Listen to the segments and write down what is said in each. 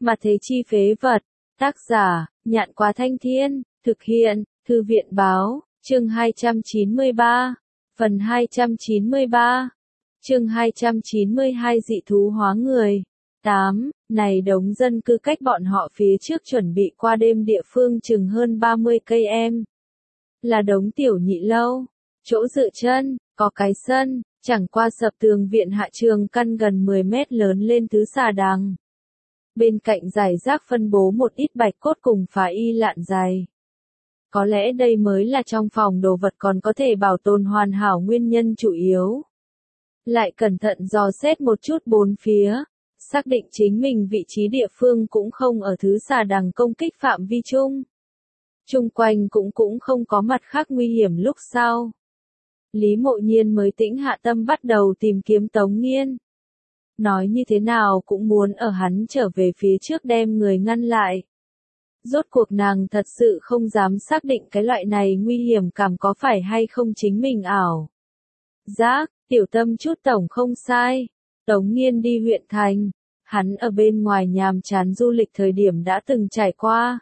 Mà thế chi phế vật. Tác giả, Nhạn Quá Thanh Thiên, thực hiện, Thư viện Báo, chương 293, phần 293, chương 292 dị thú hóa người. 8. Này đống dân cư cách bọn họ phía trước chuẩn bị qua đêm địa phương chừng hơn 30 cây em. Là đống tiểu nhị lâu, chỗ dựa chân, có cái sân, chẳng qua sập tường viện hạ trường căn gần 10 mét lớn lên thứ xà đằng. Bên cạnh giải rác phân bố một ít bạch cốt cùng phá y lạn dày. Có lẽ đây mới là trong phòng đồ vật còn có thể bảo tồn hoàn hảo nguyên nhân chủ yếu. Lại cẩn thận dò xét một chút bốn phía, xác định chính mình vị trí địa phương cũng không ở thứ xà đằng công kích phạm vi chung. Chung quanh cũng không có mặt khác nguy hiểm lúc sau. Lý Mộ Nhiên mới tĩnh hạ tâm bắt đầu tìm kiếm Tống Nghiên. Nói như thế nào cũng muốn ở hắn trở về phía trước đem người ngăn lại. Rốt cuộc nàng thật sự không dám xác định cái loại này nguy hiểm cảm có phải hay không chính mình ảo. Giác, tiểu tâm chút tổng không sai. Tống Nghiên đi huyện thành. Hắn ở bên ngoài nhàm chán du lịch thời điểm đã từng trải qua.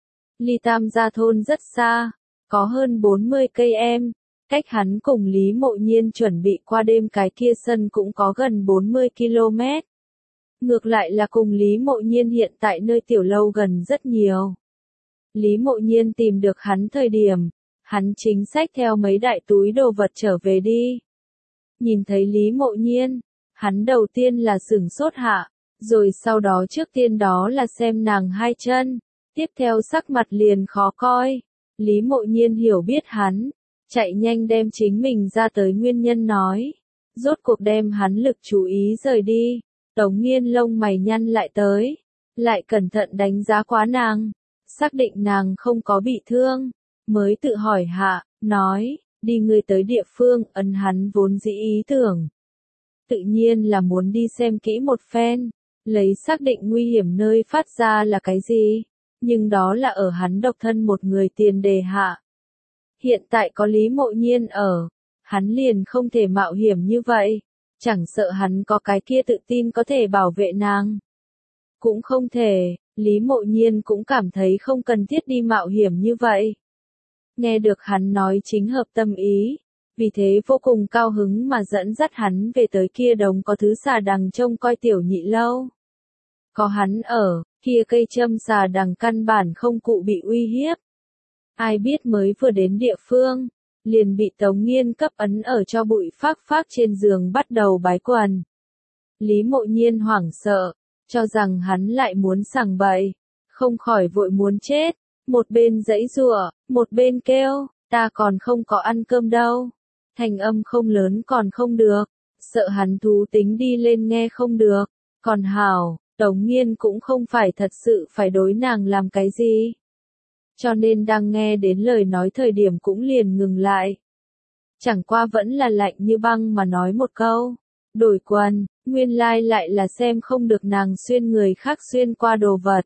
Ly Tam Gia thôn rất xa, có hơn 40 cây em. Cách hắn cùng Lý Mộ Nhiên chuẩn bị qua đêm cái kia sân cũng có gần 40 km. Ngược lại là cùng Lý Mộ Nhiên hiện tại nơi tiểu lâu gần rất nhiều. Lý Mộ Nhiên tìm được hắn thời điểm, hắn chính xách theo mấy đại túi đồ vật trở về đi. Nhìn thấy Lý Mộ Nhiên, hắn đầu tiên là sửng sốt hạ, rồi sau đó trước tiên đó là xem nàng hai chân, tiếp theo sắc mặt liền khó coi. Lý Mộ Nhiên hiểu biết hắn, chạy nhanh đem chính mình ra tới nguyên nhân nói. Rốt cuộc đem hắn lực chú ý rời đi. Tống Nghiên lông mày nhăn lại tới. Lại cẩn thận đánh giá quá nàng. Xác định nàng không có bị thương. Mới tự hỏi hạ, nói, đi người tới địa phương, ấn hắn vốn dĩ ý tưởng. Tự nhiên là muốn đi xem kỹ một phen. Lấy xác định nguy hiểm nơi phát ra là cái gì. Nhưng đó là ở hắn độc thân một người tiền đề hạ. Hiện tại có Lý Mộ Nhiên ở, hắn liền không thể mạo hiểm như vậy, chẳng sợ hắn có cái kia tự tin có thể bảo vệ nàng. Cũng không thể, Lý Mộ Nhiên cũng cảm thấy không cần thiết đi mạo hiểm như vậy. Nghe được hắn nói chính hợp tâm ý, vì thế vô cùng cao hứng mà dẫn dắt hắn về tới kia đống có thứ xà đằng trông coi tiểu nhị lâu. Có hắn ở, kia cây châm xà đằng căn bản không cụ bị uy hiếp. Ai biết mới vừa đến địa phương, liền bị Tống Nghiên cấp ấn ở cho bụi phác trên giường bắt đầu bái quần. Lý Mộ Nhiên hoảng sợ, cho rằng hắn lại muốn sằng bậy, không khỏi vội muốn chết, một bên giãy giụa, một bên kêu, ta còn không có ăn cơm đâu. Thanh âm không lớn còn không được, sợ hắn thú tính đi lên nghe không được, còn hảo, Tống Nghiên cũng không phải thật sự phải đối nàng làm cái gì. Cho nên đang nghe đến lời nói thời điểm cũng liền ngừng lại. Chẳng qua vẫn là lạnh như băng mà nói một câu. Đổi quần, nguyên lai lại là xem không được nàng xuyên người khác xuyên qua đồ vật.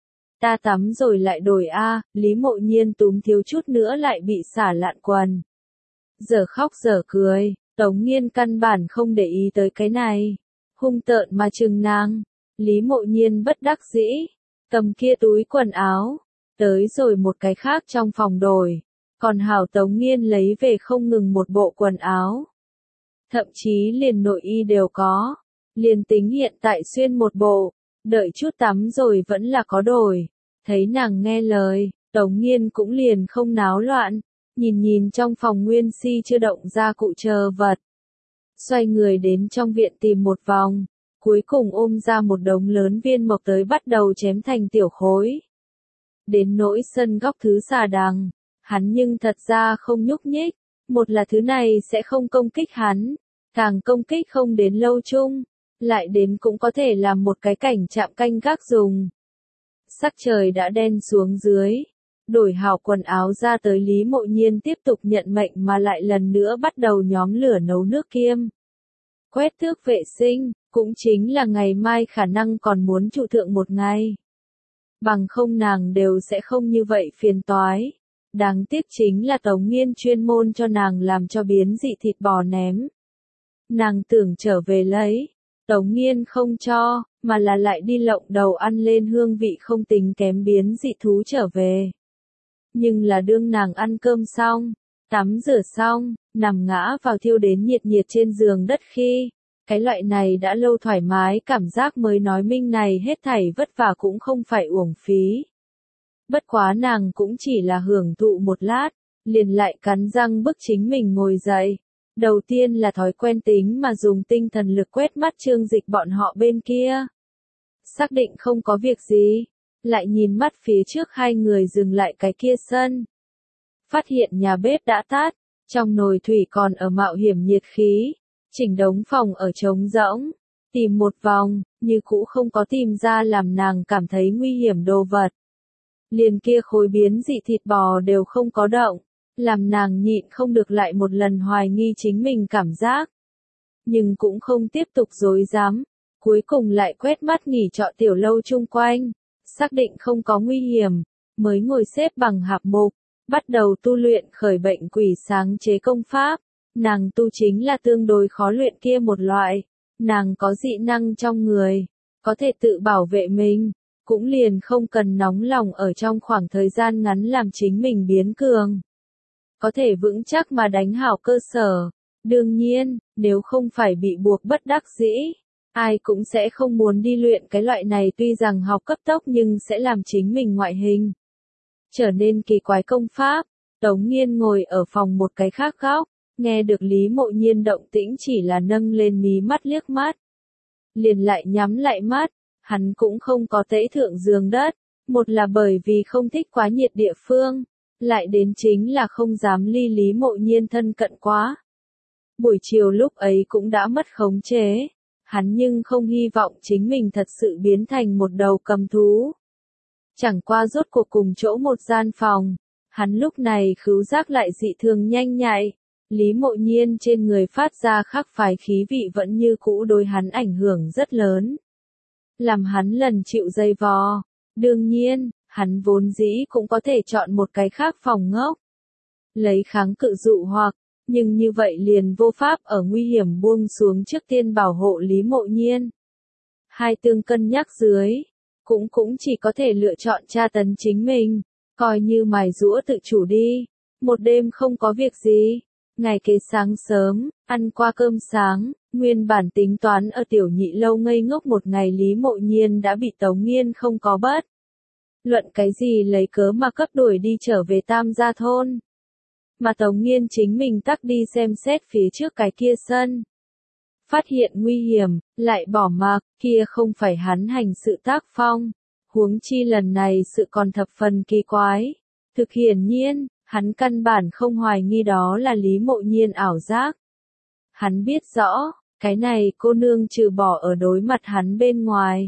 Ta tắm rồi lại đổi a. Lý Mộ Nhiên túm thiếu chút nữa lại bị xả lạn quần. Giờ khóc giờ cười, Tống Nghiên căn bản không để ý tới cái này. Hung tợn mà trừng nàng. Lý Mộ Nhiên bất đắc dĩ, cầm kia túi quần áo. Tới rồi một cái khác trong phòng đổi, còn hảo Tống Nghiên lấy về không ngừng một bộ quần áo. Thậm chí liền nội y đều có, liền tính hiện tại xuyên một bộ, đợi chút tắm rồi vẫn là có đổi. Thấy nàng nghe lời, Tống Nghiên cũng liền không náo loạn, nhìn trong phòng nguyên si chưa động ra cụ chờ vật. Xoay người đến trong viện tìm một vòng, cuối cùng ôm ra một đống lớn viên mộc tới bắt đầu chém thành tiểu khối. Đến nỗi sân góc thứ xà đằng, hắn nhưng thật ra không nhúc nhích, một là thứ này sẽ không công kích hắn, càng công kích không đến lâu chung, lại đến cũng có thể làm một cái cảnh chạm canh gác dùng. Sắc trời đã đen xuống dưới, đổi hảo quần áo ra tới Lý Mộ Nhiên tiếp tục nhận mệnh mà lại lần nữa bắt đầu nhóm lửa nấu nước kiêm. Quét tước vệ sinh, cũng chính là ngày mai khả năng còn muốn trụ thượng một ngày. Bằng không nàng đều sẽ không như vậy phiền toái. Đáng tiếc chính là Tống Nghiên chuyên môn cho nàng làm cho biến dị thịt bò ném. Nàng tưởng trở về lấy, Tống Nghiên không cho, mà là lại đi lộng đầu ăn lên hương vị không tính kém biến dị thú trở về. Nhưng là đương nàng ăn cơm xong, tắm rửa xong, nằm ngã vào thiêu đến nhiệt nhiệt trên giường đất khi, cái loại này đã lâu thoải mái cảm giác mới nói minh này hết thảy vất vả cũng không phải uổng phí. Bất quá nàng cũng chỉ là hưởng thụ một lát, liền lại cắn răng bức chính mình ngồi dậy. Đầu tiên là thói quen tính mà dùng tinh thần lực quét mắt Trương Dịch bọn họ bên kia. Xác định không có việc gì, lại nhìn mắt phía trước hai người dừng lại cái kia sân. Phát hiện nhà bếp đã tắt, trong nồi thủy còn ở mạo hiểm nhiệt khí, chỉnh đống phòng ở trống rỗng, tìm một vòng, như cũ không có tìm ra làm nàng cảm thấy nguy hiểm đồ vật. Liền kia khối biến dị thịt bò đều không có động, làm nàng nhịn không được lại một lần hoài nghi chính mình cảm giác. Nhưng cũng không tiếp tục dối dám, cuối cùng lại quét mắt nghỉ trọ tiểu lâu chung quanh, xác định không có nguy hiểm, mới ngồi xếp bằng hạp mục, bắt đầu tu luyện khởi bệnh quỷ sáng chế công pháp. Nàng tu chính là tương đối khó luyện kia một loại, nàng có dị năng trong người, có thể tự bảo vệ mình, cũng liền không cần nóng lòng ở trong khoảng thời gian ngắn làm chính mình biến cường. Có thể vững chắc mà đánh hảo cơ sở. Đương nhiên, nếu không phải bị buộc bất đắc dĩ, ai cũng sẽ không muốn đi luyện cái loại này tuy rằng học cấp tốc nhưng sẽ làm chính mình ngoại hình trở nên kỳ quái công pháp. Tống Nghiên ngồi ở phòng một cái khác góc, nghe được Lý Mộ Nhiên động tĩnh chỉ là nâng lên mí mắt liếc mắt. Liền lại nhắm lại mắt, hắn cũng không có tễ thượng giường đất, một là bởi vì không thích quá nhiệt địa phương, lại đến chính là không dám ly Lý Mộ Nhiên thân cận quá. Buổi chiều lúc ấy cũng đã mất khống chế, hắn nhưng không hy vọng chính mình thật sự biến thành một đầu cầm thú. Chẳng qua rốt cuộc cùng chỗ một gian phòng, hắn lúc này khứu giác lại dị thường nhanh nhạy, Lý Mộ Nhiên trên người phát ra khác phái khí vị vẫn như cũ đối hắn ảnh hưởng rất lớn. Làm hắn lần chịu dây vò, đương nhiên, hắn vốn dĩ cũng có thể chọn một cái khác phòng ngốc. Lấy kháng cự dụ hoặc, nhưng như vậy liền vô pháp ở nguy hiểm buông xuống trước tiên bảo hộ Lý Mộ Nhiên. Hai tương cân nhắc dưới, cũng chỉ có thể lựa chọn tra tấn chính mình, coi như mài giũa tự chủ đi. Một đêm không có việc gì, ngày kế sáng sớm, ăn qua cơm sáng, nguyên bản tính toán ở tiểu nhị lâu ngây ngốc một ngày Lý Mộ Nhiên đã bị Tống Nghiên không có bất luận cái gì lấy cớ mà cấp đuổi đi trở về Tam Gia thôn. Mà Tống Nghiên chính mình tắc đi xem xét phía trước cái kia sân. Phát hiện nguy hiểm, lại bỏ mặc, kia không phải hắn hành sự tác phong. Huống chi lần này sự còn thập phần kỳ quái. Thực hiển nhiên, hắn căn bản không hoài nghi đó là Lý Mộ Nhiên ảo giác. Hắn biết rõ, cái này cô nương trừ bỏ ở đối mặt hắn bên ngoài.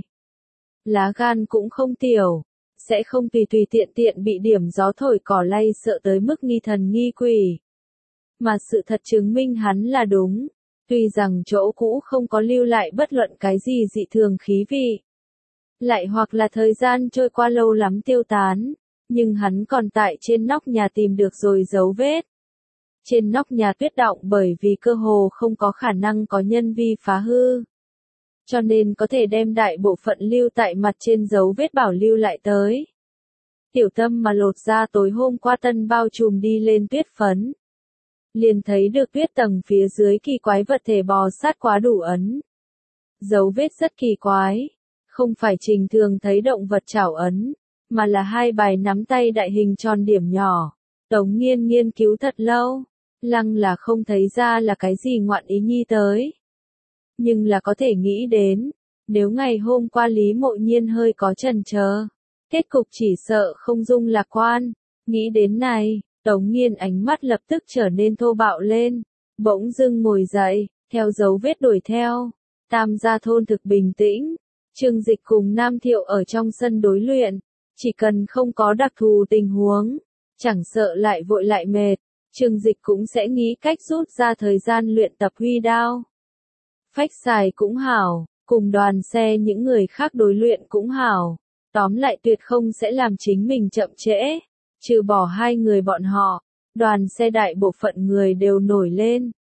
Lá gan cũng không tiểu, sẽ không tùy tiện tiện bị điểm gió thổi cỏ lay sợ tới mức nghi thần nghi quỷ. Mà sự thật chứng minh hắn là đúng, tuy rằng chỗ cũ không có lưu lại bất luận cái gì dị thường khí vị. Lại hoặc là thời gian trôi qua lâu lắm tiêu tán, nhưng hắn còn tại trên nóc nhà tìm được rồi dấu vết. Trên nóc nhà tuyết động bởi vì cơ hồ không có khả năng có nhân vi phá hư. Cho nên có thể đem đại bộ phận lưu tại mặt trên dấu vết bảo lưu lại tới. Tiểu Tâm mà lột ra tối hôm qua tân bao trùm đi lên tuyết phấn. Liền thấy được tuyết tầng phía dưới kỳ quái vật thể bò sát quá đủ ấn. Dấu vết rất kỳ quái, không phải trình thường thấy động vật chảo ấn, mà là hai bài nắm tay đại hình tròn điểm nhỏ. Tống Nghiên nghiên cứu thật lâu, lăng là không thấy ra là cái gì ngoạn ý nhi tới. Nhưng là có thể nghĩ đến, nếu ngày hôm qua Lý Mộ Nhiên hơi có chần chờ, kết cục chỉ sợ không dung lạc quan. Nghĩ đến này, Tống Nghiên ánh mắt lập tức trở nên thô bạo lên, bỗng dưng ngồi dậy, theo dấu vết đuổi theo. Tam Gia thôn thực bình tĩnh, Trương Dịch cùng Nam Thiệu ở trong sân đối luyện, chỉ cần không có đặc thù tình huống, chẳng sợ lại vội lại mệt, Trương Dịch cũng sẽ nghĩ cách rút ra thời gian luyện tập huy đao. Phách xài cũng hảo, cùng đoàn xe những người khác đối luyện cũng hảo, tóm lại tuyệt không sẽ làm chính mình chậm trễ. Trừ bỏ hai người bọn họ, đoàn xe đại bộ phận người đều nổi lên,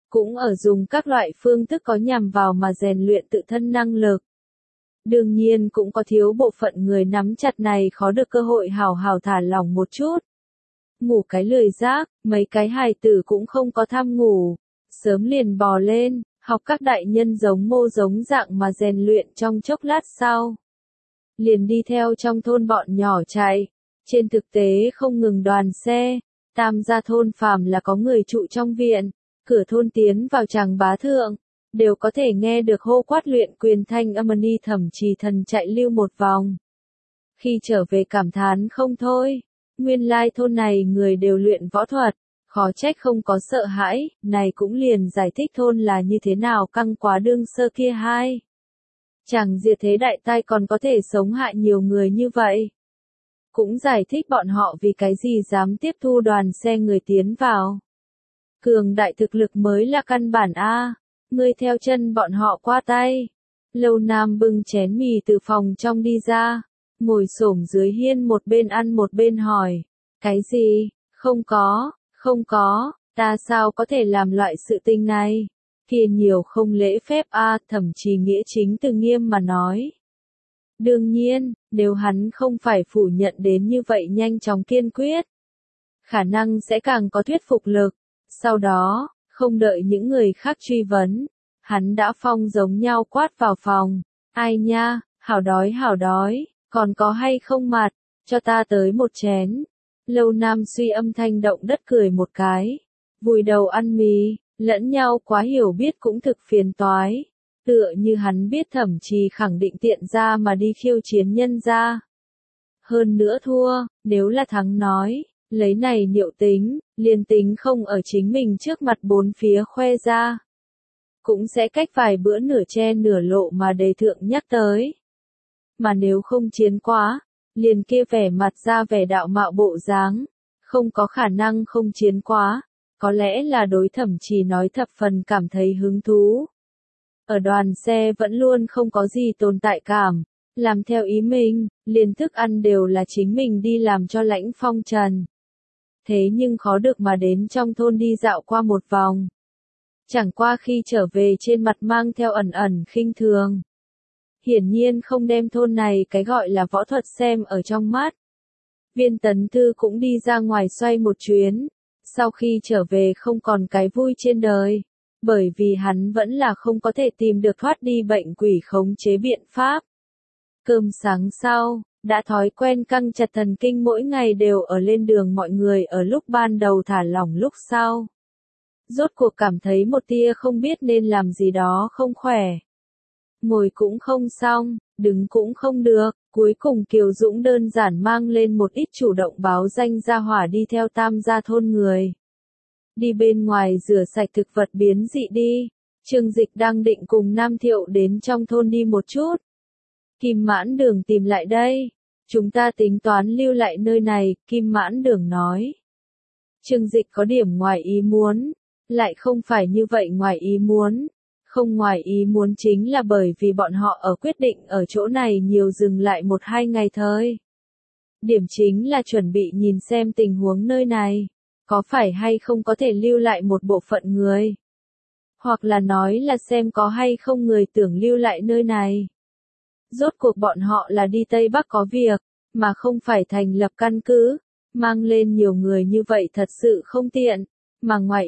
cũng ở dùng các loại phương thức có nhằm vào mà rèn luyện tự thân năng lực. Đương nhiên cũng có thiếu bộ phận người nắm chặt này khó được cơ hội hào hào thả lỏng một chút. Ngủ cái lười giác, mấy cái hài tử cũng không có tham ngủ, sớm liền bò lên, học các đại nhân giống mô giống dạng mà rèn luyện trong chốc lát sau. Liền đi theo trong thôn bọn nhỏ chạy, trên thực tế không ngừng đoàn xe, tam gia thôn phàm là có người trụ trong viện, cửa thôn tiến vào tràng bá thượng, đều có thể nghe được hô quát luyện quyền thanh âm ni thẩm trì thần chạy lưu một vòng. Khi trở về cảm thán không thôi, nguyên lai thôn này người đều luyện võ thuật, khó trách không có sợ hãi, này cũng liền giải thích thôn là như thế nào căng quá đương sơ kia hai. Chẳng diệt thế đại tai còn có thể sống hại nhiều người như vậy. Cũng giải thích bọn họ vì cái gì dám tiếp thu đoàn xe người tiến vào. Cường đại thực lực mới là căn bản A, ngươi theo chân bọn họ qua tay. Lâu Nam bưng chén mì từ phòng trong đi ra, ngồi xổm dưới hiên một bên ăn một bên hỏi, cái gì, không có, ta sao có thể làm loại sự tình này, kia nhiều không lễ phép a, thậm chí nghĩa chính từ nghiêm mà nói. Đương nhiên, nếu hắn không phải phủ nhận đến như vậy nhanh chóng kiên quyết, khả năng sẽ càng có thuyết phục lực. Sau đó, không đợi những người khác truy vấn, hắn đã phong giống nhau quát vào phòng. Ai nha, hảo đói, còn có hay không mặt, cho ta tới một chén. Lâu Nam suy âm thanh động đất cười một cái, vùi đầu ăn mì, lẫn nhau quá hiểu biết cũng thực phiền toái. Tựa như hắn biết thẩm trì khẳng định tiện ra mà đi khiêu chiến nhân ra. Hơn nữa thua, nếu là thắng nói, lấy này niệu tính, liền tính không ở chính mình trước mặt bốn phía khoe ra. Cũng sẽ cách vài bữa nửa che nửa lộ mà đề thượng nhắc tới. Mà nếu không chiến quá, liền kia vẻ mặt ra vẻ đạo mạo bộ dáng, không có khả năng không chiến quá, có lẽ là đối thẩm trì nói thập phần cảm thấy hứng thú. Ở đoàn xe vẫn luôn không có gì tồn tại cảm, làm theo ý mình, liền thức ăn đều là chính mình đi làm cho lãnh phong trần. Thế nhưng khó được mà đến trong thôn đi dạo qua một vòng. Chẳng qua khi trở về trên mặt mang theo ẩn ẩn khinh thường. Hiển nhiên không đem thôn này cái gọi là võ thuật xem ở trong mắt. Viên Tấn Thư cũng đi ra ngoài xoay một chuyến, sau khi trở về không còn cái vui trên đời, bởi vì hắn vẫn là không có thể tìm được thoát đi bệnh quỷ khống chế biện pháp. Cơm sáng sau, đã thói quen căng chặt thần kinh mỗi ngày đều ở lên đường mọi người ở lúc ban đầu thả lỏng lúc sau. Rốt cuộc cảm thấy một tia không biết nên làm gì đó không khỏe. Ngồi cũng không xong, đứng cũng không được, cuối cùng Kiều Dũng đơn giản mang lên một ít chủ động báo danh gia hỏa đi theo tam gia thôn người. Đi bên ngoài rửa sạch thực vật biến dị đi, Trương Dịch đang định cùng Nam Thiệu đến trong thôn đi một chút. Kim Mãn Đường tìm lại đây, chúng ta tính toán lưu lại nơi này, Kim Mãn Đường nói. Trương Dịch có điểm ngoài ý muốn, lại không phải như vậy ngoài ý muốn. Không ngoài ý muốn chính là bởi vì bọn họ ở quyết định ở chỗ này nhiều dừng lại 1-2 ngày thôi. Điểm chính là chuẩn bị nhìn xem tình huống nơi này, có phải hay không có thể lưu lại một bộ phận người. Hoặc là nói là xem có hay không người tưởng lưu lại nơi này. Rốt cuộc bọn họ là đi Tây Bắc có việc, mà không phải thành lập căn cứ, mang lên nhiều người như vậy thật sự không tiện. Mà ngoài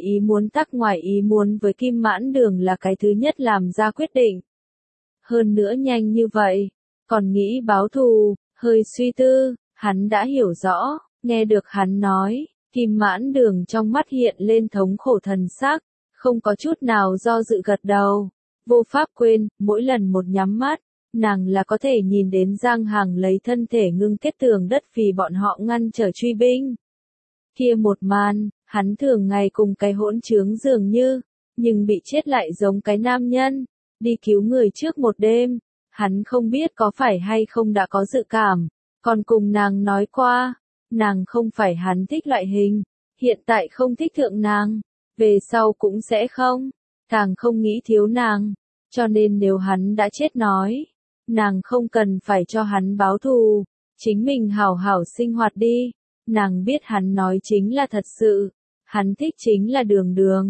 ý muốn với Kim Mãn Đường là cái thứ nhất làm ra quyết định. Hơn nữa nhanh như vậy, còn nghĩ báo thù, hơi suy tư, hắn đã hiểu rõ, nghe được hắn nói, Kim Mãn Đường trong mắt hiện lên thống khổ thần sắc, không có chút nào do dự gật đầu. Vô pháp quên, mỗi lần một nhắm mắt, nàng là có thể nhìn đến Giang Hằng lấy thân thể ngưng kết tường đất vì bọn họ ngăn trở truy binh. Kia một màn, hắn thường ngày cùng cái hỗn trướng dường như, nhưng bị chết lại giống cái nam nhân, đi cứu người trước một đêm, hắn không biết có phải hay không đã có dự cảm, còn cùng nàng nói qua, nàng không phải hắn thích loại hình, hiện tại không thích thượng nàng, về sau cũng sẽ không, càng không nghĩ thiếu nàng, cho nên nếu hắn đã chết nói, nàng không cần phải cho hắn báo thù, chính mình hảo hảo sinh hoạt đi. Nàng biết hắn nói chính là thật sự, hắn thích chính là Đường Đường,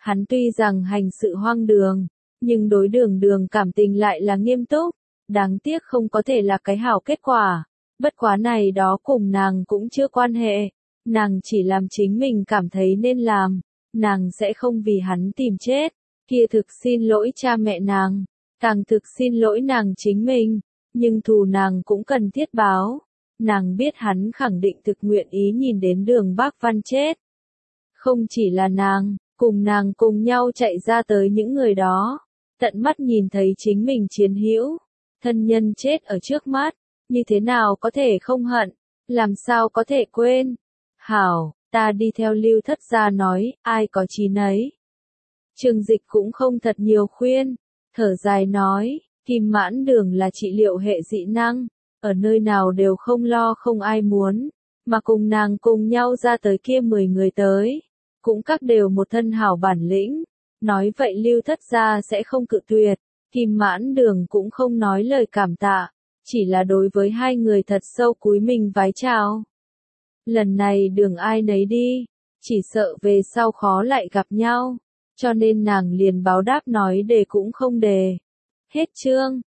Hắn tuy rằng hành sự hoang đường, nhưng đối Đường Đường cảm tình lại là nghiêm túc, đáng tiếc không có thể là cái hảo kết quả. Bất quá này đó cùng nàng cũng chưa quan hệ, nàng chỉ làm chính mình cảm thấy nên làm, nàng sẽ không vì hắn tìm chết, kia thực xin lỗi cha mẹ nàng, càng thực xin lỗi nàng chính mình, nhưng thù nàng cũng cần thiết báo. Nàng biết hắn khẳng định thực nguyện ý nhìn đến Đường Bác Văn chết. Không chỉ là nàng, cùng nàng cùng nhau chạy ra tới những người đó, tận mắt nhìn thấy chính mình chiến hữu, thân nhân chết ở trước mắt, như thế nào có thể không hận, làm sao có thể quên. Hảo, ta đi theo Lưu Thất gia nói, ai có chí nấy. Trường Dịch cũng không thật nhiều khuyên, thở dài nói, Kim Mãn Đường là trị liệu hệ dị năng, ở nơi nào đều không lo không ai muốn, mà cùng nàng cùng nhau ra tới kia 10 người tới, cũng các đều một thân hảo bản lĩnh, nói vậy Lưu Thất gia sẽ không cự tuyệt, Kim Mãn Đường cũng không nói lời cảm tạ, chỉ là đối với hai người thật sâu cúi mình vái chào. Lần này đường ai nấy đi, chỉ sợ về sau khó lại gặp nhau, cho nên nàng liền báo đáp nói đề cũng không đề. Hết chương.